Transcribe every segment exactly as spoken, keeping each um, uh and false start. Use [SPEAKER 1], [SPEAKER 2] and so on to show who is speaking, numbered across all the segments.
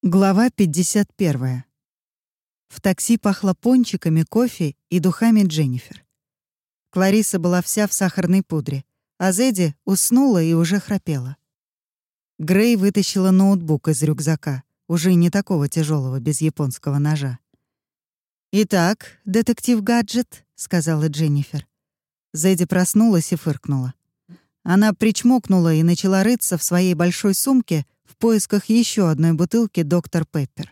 [SPEAKER 1] Глава пятьдесят первая. В такси пахло пончиками, кофе и духами Дженнифер. Клариса была вся в сахарной пудре, а Зэдди уснула и уже храпела. Грей вытащила ноутбук из рюкзака, уже не такого тяжелого, без японского ножа. «Итак, детектив Гаджет», — сказала Дженнифер. Зэдди проснулась и фыркнула. Она причмокнула и начала рыться в своей большой сумке в поисках еще одной бутылки доктор Пеппер.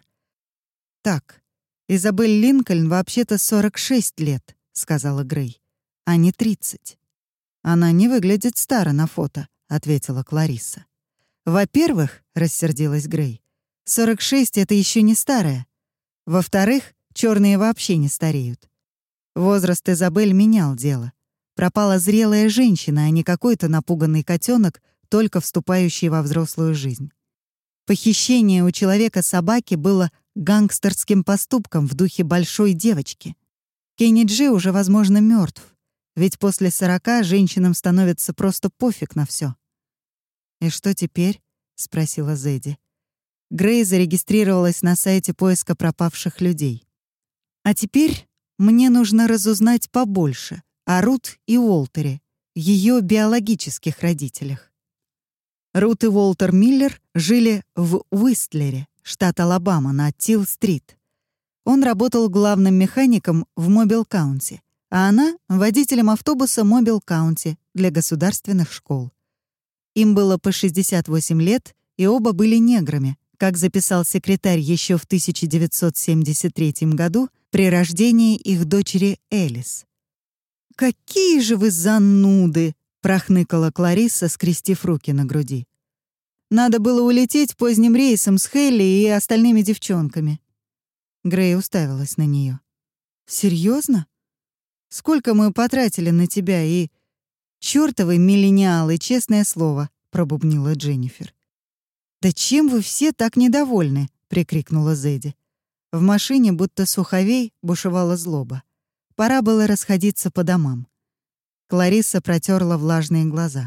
[SPEAKER 1] «Так, Изабель Линкольн вообще-то сорок шесть лет», — сказала Грей, — «а не тридцать». «Она не выглядит старо на фото», — ответила Клариса. «Во-первых», — рассердилась Грей, — «сорок шесть — это еще не старая. Во-вторых, черные вообще не стареют. Возраст Изабель менял дело. Пропала зрелая женщина, а не какой-то напуганный котенок, только вступающий во взрослую жизнь. Похищение у человека собаки было гангстерским поступком в духе большой девочки. Кенни Джи уже, возможно, мертв, ведь после сорока женщинам становится просто пофиг на все. «И что теперь?» — спросила Зэдди. Грей зарегистрировалась на сайте поиска пропавших людей. «А теперь мне нужно разузнать побольше о Рут и Уолтере, ее биологических родителях». Рут и Уолтер Миллер жили в Уистлере, штат Алабама, на Тилл-стрит. Он работал главным механиком в Мобил-Каунти, а она — водителем автобуса Мобил-Каунти для государственных школ. Им было по шестьдесят восемь лет, и оба были неграми, как записал секретарь еще в тысяча девятьсот семьдесят третьем году при рождении их дочери Элис. «Какие же вы зануды!» — прохныкала Клариса, скрестив руки на груди. «Надо было улететь поздним рейсом с Хелли и остальными девчонками». Грей уставилась на нее. «Серьезно? Сколько мы потратили на тебя и...» «Чёртовы миллениалы, честное слово», — пробубнила Дженнифер. «Да чем вы все так недовольны?» — прикрикнула Зэдди. В машине, будто суховей, бушевала злоба. Пора было расходиться по домам. Клариса протерла влажные глаза.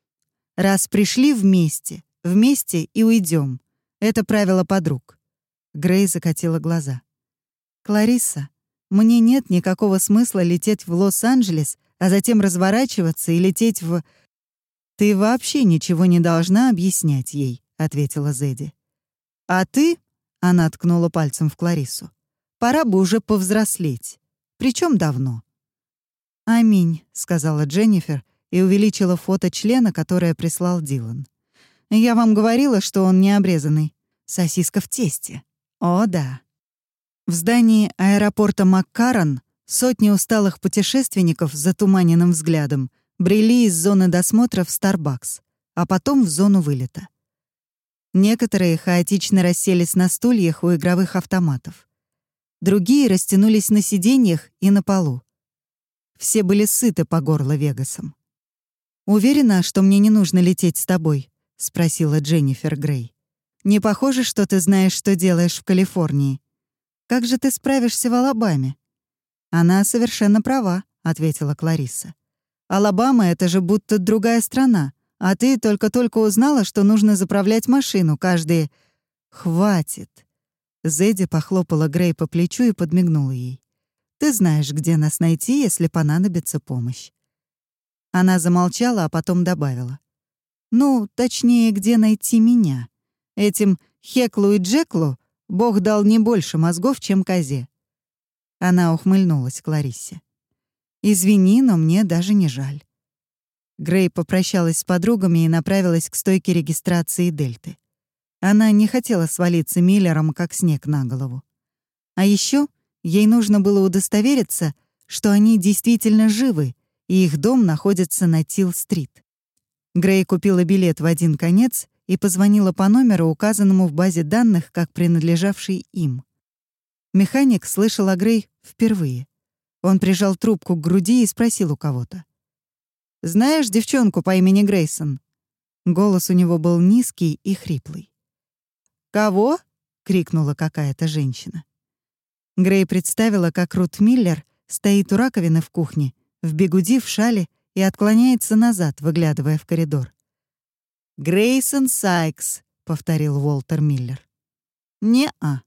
[SPEAKER 1] «Раз пришли вместе, вместе и уйдем. Это правило подруг». Грей закатила глаза. «Клариса, мне нет никакого смысла лететь в Лос-Анджелес, а затем разворачиваться и лететь в...» «Ты вообще ничего не должна объяснять ей», — ответила Зэдди. «А ты...» — она ткнула пальцем в Кларису. «Пора бы уже повзрослеть. Причем давно». «Аминь», — сказала Дженнифер и увеличила фото члена, которое прислал Дилан. «Я вам говорила, что он не обрезанный. Сосиска в тесте. О, да». В здании аэропорта Маккарран сотни усталых путешественников с затуманенным взглядом брели из зоны досмотра в Starbucks, а потом в зону вылета. Некоторые хаотично расселись на стульях у игровых автоматов. Другие растянулись на сиденьях и на полу. Все были сыты по горло Вегасом. «Уверена, что мне не нужно лететь с тобой?» — спросила Дженнифер Грей. «Не похоже, что ты знаешь, что делаешь в Калифорнии. Как же ты справишься в Алабаме?» «Она совершенно права», — ответила Клариса. «Алабама — это же будто другая страна, а ты только-только узнала, что нужно заправлять машину каждые...» «Хватит!» Зэдди похлопала Грей по плечу и подмигнула ей. «Ты знаешь, где нас найти, если понадобится помощь». Она замолчала, а потом добавила. «Ну, точнее, где найти меня. Этим Хеклу и Джеклу Бог дал не больше мозгов, чем козе». Она ухмыльнулась Клариссе. «Извини, но мне даже не жаль». Грей попрощалась с подругами и направилась к стойке регистрации Дельты. Она не хотела свалиться Миллером, как снег на голову. А еще ей нужно было удостовериться, что они действительно живы, и их дом находится на Тилл-стрит. Грей купила билет в один конец и позвонила по номеру, указанному в базе данных как принадлежавший им. Механик слышал о Грей впервые. Он прижал трубку к груди и спросил у кого-то. «Знаешь девчонку по имени Грейсон?» Голос у него был низкий и хриплый. «Кого?» — крикнула какая-то женщина. Грей представила, как Рут Миллер стоит у раковины в кухне, в бигуди, в шале и отклоняется назад, выглядывая в коридор. «Грейсон Сайкс», — повторил Уолтер Миллер. «Не-а».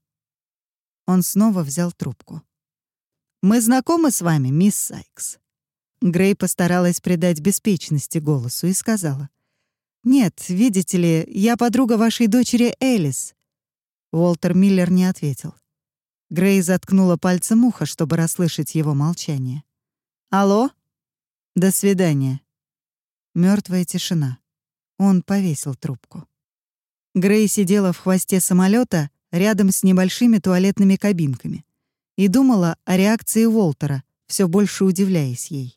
[SPEAKER 1] Он снова взял трубку. «Мы знакомы с вами, мисс Сайкс?» Грей постаралась придать беспечности голосу и сказала: «Нет, видите ли, я подруга вашей дочери Элис». Уолтер Миллер не ответил. Грей заткнула пальцем ухо, чтобы расслышать его молчание. «Алло? До свидания». Мертвая тишина. Он повесил трубку. Грей сидела в хвосте самолета рядом с небольшими туалетными кабинками и думала о реакции Уолтера, все больше удивляясь ей.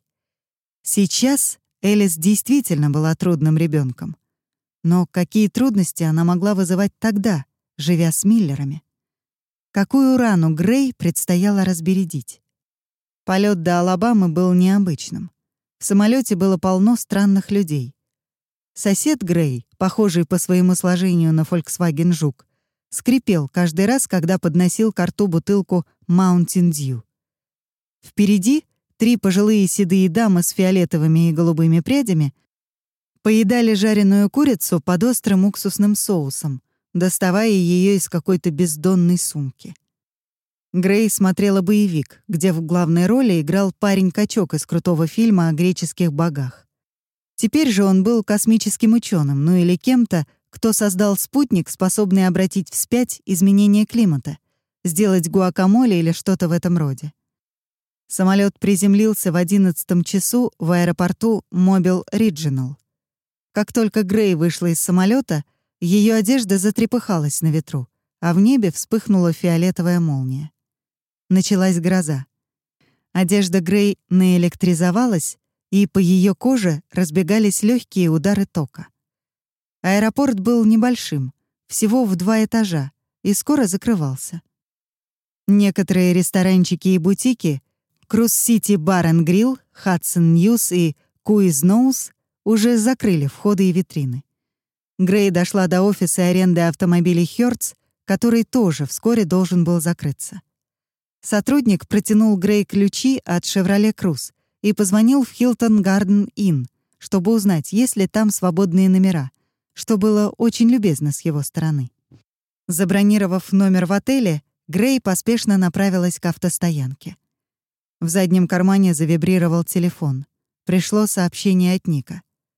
[SPEAKER 1] Сейчас Элис действительно была трудным ребенком. Но какие трудности она могла вызывать тогда, живя с Миллерами? Какую рану Грей предстояло разбередить? Полет до Алабамы был необычным. В самолете было полно странных людей. Сосед Грей, похожий по своему сложению на Volkswagen Жук, скрипел каждый раз, когда подносил к рту бутылку Mountain Dew. Впереди три пожилые седые дамы с фиолетовыми и голубыми прядями поедали жареную курицу под острым уксусным соусом, доставая ее из какой-то бездонной сумки. Грей смотрела боевик, где в главной роли играл парень-качок из крутого фильма о греческих богах. Теперь же он был космическим ученым, ну или кем-то, кто создал спутник, способный обратить вспять изменение климата, сделать гуакамоле или что-то в этом роде. Самолет приземлился в одиннадцатом часу в аэропорту Мобил Риджинал. Как только Грей вышла из самолета, ее одежда затрепыхалась на ветру, а в небе вспыхнула фиолетовая молния. Началась гроза. Одежда Грей наэлектризовалась, и по ее коже разбегались легкие удары тока. Аэропорт был небольшим, всего в два этажа, и скоро закрывался. Некоторые ресторанчики и бутики — Круз-Сити Бар энд Грилл, Хадсон Ньюс и Куиз Ноус — уже закрыли входы и витрины. Грей дошла до офиса аренды автомобилей Хёрдс, который тоже вскоре должен был закрыться. Сотрудник протянул Грей ключи от «Шевроле Круз» и позвонил в Хилтон Гарден Инн, чтобы узнать, есть ли там свободные номера, что было очень любезно с его стороны. Забронировав номер в отеле, Грей поспешно направилась к автостоянке. В заднем кармане завибрировал телефон. Пришло сообщение от Ника.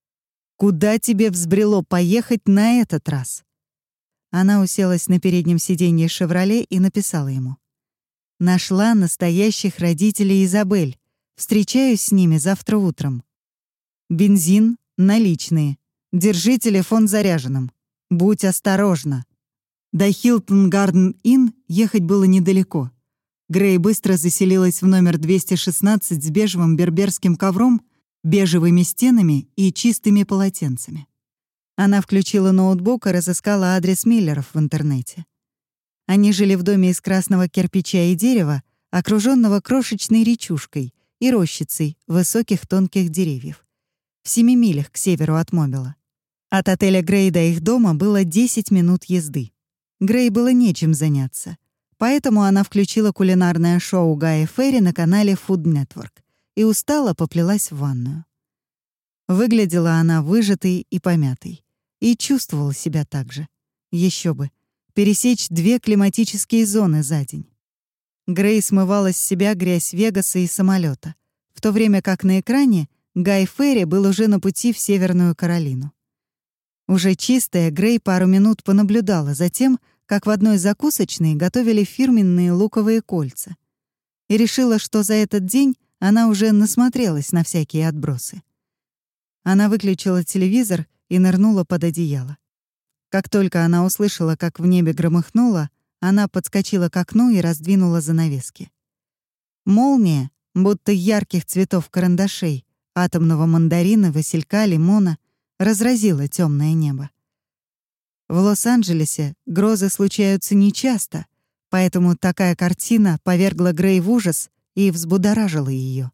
[SPEAKER 1] «Куда тебе взбрело поехать на этот раз?» Она уселась на переднем сиденье «Шевроле» и написала ему: «Нашла настоящих родителей Изабель. Встречаюсь с ними завтра утром. Бензин, наличные. Держи телефон заряженным. Будь осторожна». До Хилтон Гарден Инн ехать было недалеко. Грей быстро заселилась в номер двести шестнадцать с бежевым берберским ковром, бежевыми стенами и чистыми полотенцами. Она включила ноутбук и разыскала адрес Миллеров в интернете. Они жили в доме из красного кирпича и дерева, окружённого крошечной речушкой и рощицей высоких тонких деревьев, в семи милях к северу от Мобила. От отеля Грей до их дома было десять минут езды. Грей было нечем заняться, поэтому она включила кулинарное шоу Гая Ферри на канале Food Network и устало поплелась в ванную. Выглядела она выжатой и помятой, и чувствовала себя так же. Ещё бы, пересечь две климатические зоны за день. Грей смывала с себя грязь Вегаса и самолета, в то время как на экране Гай Ферри был уже на пути в Северную Каролину. Уже чистая, Грей пару минут понаблюдала за тем, как в одной закусочной готовили фирменные луковые кольца, и решила, что за этот день она уже насмотрелась на всякие отбросы. Она выключила телевизор и нырнула под одеяло. Как только она услышала, как в небе громыхнуло, она подскочила к окну и раздвинула занавески. Молния, будто ярких цветов карандашей, атомного мандарина, василька, лимона, разразила темное небо. В Лос-Анджелесе грозы случаются нечасто, поэтому такая картина повергла Грей в ужас и взбудоражила ее.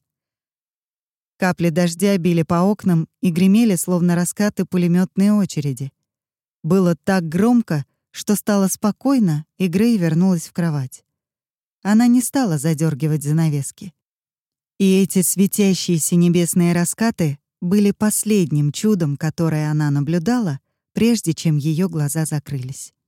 [SPEAKER 1] Капли дождя били по окнам и гремели, словно раскаты пулеметной очереди. Было так громко, что стало спокойно, и Грей вернулась в кровать. Она не стала задергивать занавески. И эти светящиеся небесные раскаты были последним чудом, которое она наблюдала, прежде чем ее глаза закрылись.